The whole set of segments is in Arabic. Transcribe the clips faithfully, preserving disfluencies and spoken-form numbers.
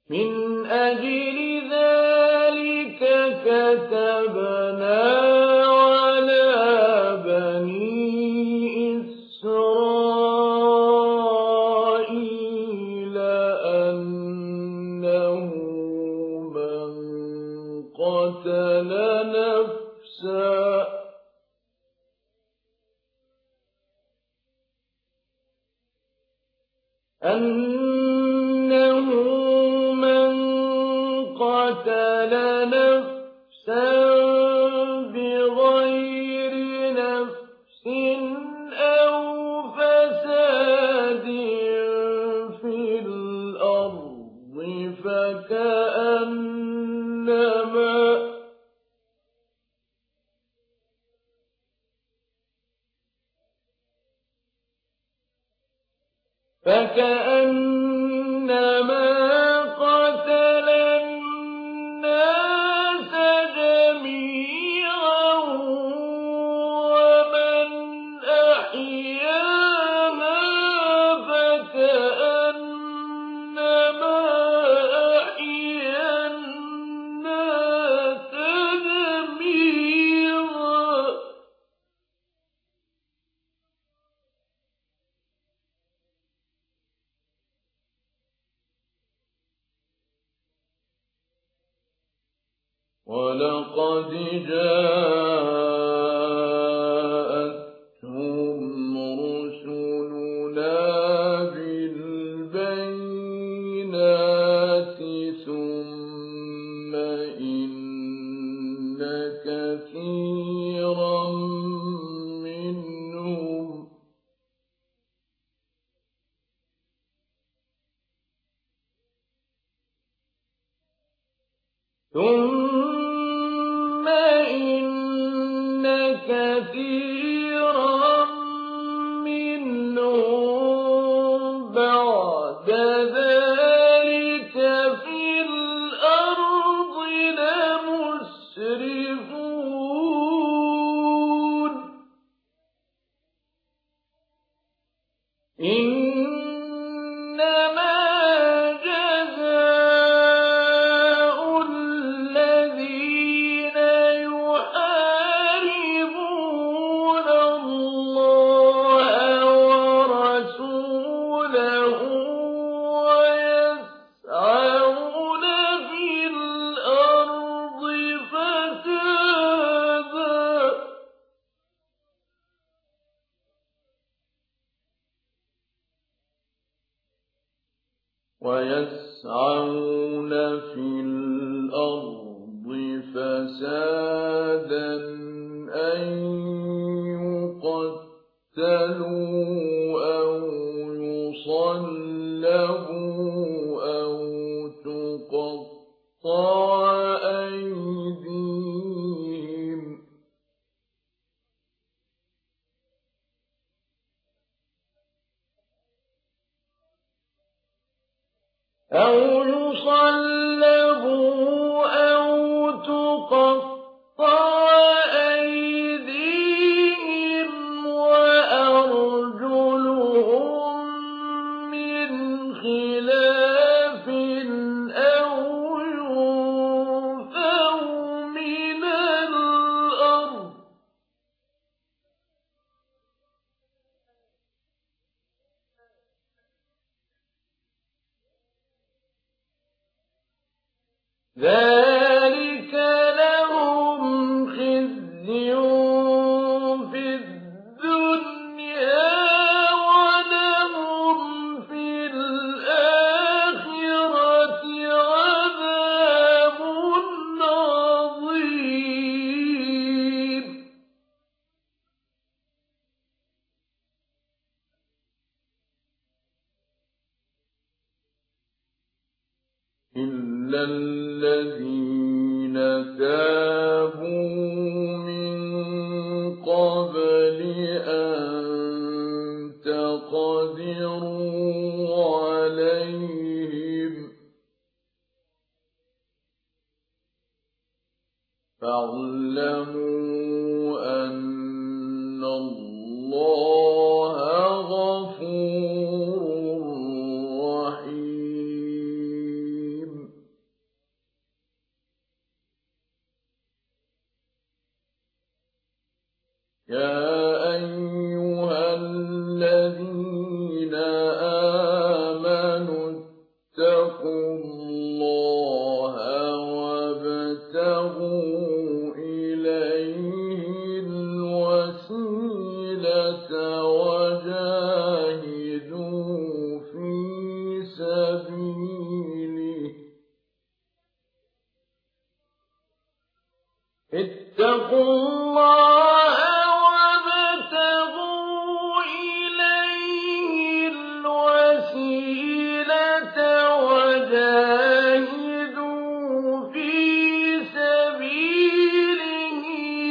مِنْ أَجْلِ ذَلِكَ كَتَبْنَا عَلَىٰ بَنِي إِسْرَائِيلَ أَنَّهُ مَن قَتَلَ نَفْسًا أَنَّهُ مَن قَتَلَ نَفْسًا بِغَيْرِ نَفْسٍ أَوْ فَسَادٍ فِي الْأَرْضِ فَكَأَنَّمَا فَكَأَنَّمَا قَتَلَ النَّاسَ جَمِيعًا وَمَنْ أَحْيَاهَا فَكَأَنَّمَا أَحْيَا النَّاسَ جَمِيعًا ۚ وَلَقَدْ جَاءَتْهُمْ رُسُلُنَا بِالْبَيِّنَاتِ ثُمَّ إِنَّ كَثِيرًا مِّنْهُمْ ثُمَّ إِنَّ كَثِيرًا مِّنْهُم بَعْدَ ذَٰلِكَ فِي الْأَرْضِ لَمُسْرِفُونَ إِنَّمَا جَزَاءُ الَّذِينَ يُحَارِبُونَ اللَّهَ وَرَسُولَهُ وَيَسْعَوْنَ فِي الْأَرْضِ فَسَادًا وَيَسْعَوْنَ فِي الْأَرْضِ فَسَادًا أَن يُقَتَّلُوا أَوْ يُصَلَّبُوا أَوْ تُقَطَّعَ أَيْدِيهِمْ أَوْ يُصَلَّبُوا أَوْ تُقَطَّعَ أَيْدِيهِمْ وَأَرْجُلُهُم مِّنْ خِلَافٍ أَوْ يُنفَوْا مِنَ الْأَرْضِ ذَٰلِكَ لَهُمْ خِزْيٌ فِي الدُّنْيَا وَلَهُمْ فِي الْآخِرَةِ عَذَابٌ عَظِيمٌ إِلَّا الَّذِينَ تَابُوا مِن قَبْلِ أَن تَقْدِرُوا عَلَيْهِمْ فَاعْلَمُوا أَنَّ اللَّهَ غَفُورٌ رَّحِيمٌ وجاهدوا في سبيله اتقوا الله وابتغوا إليه الوسيلة وجاهدوا في سبيله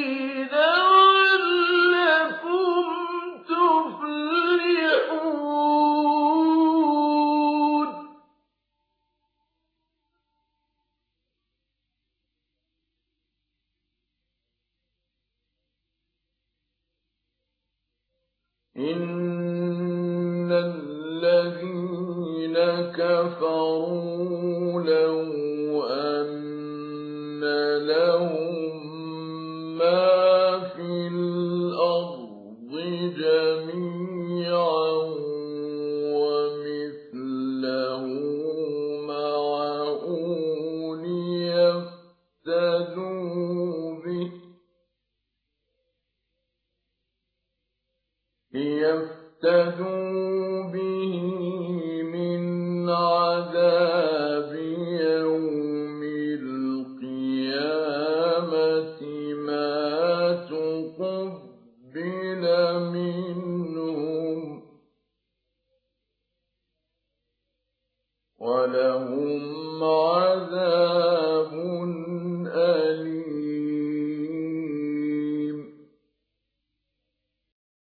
لعلكم تفلحون. إن الذين كفروا لو أن لهم ما في الأرض جميعا ومثله معه ليفتدوا به ليفتدوا به من عذاب يوم القيامة ما تقبل منهم ولهم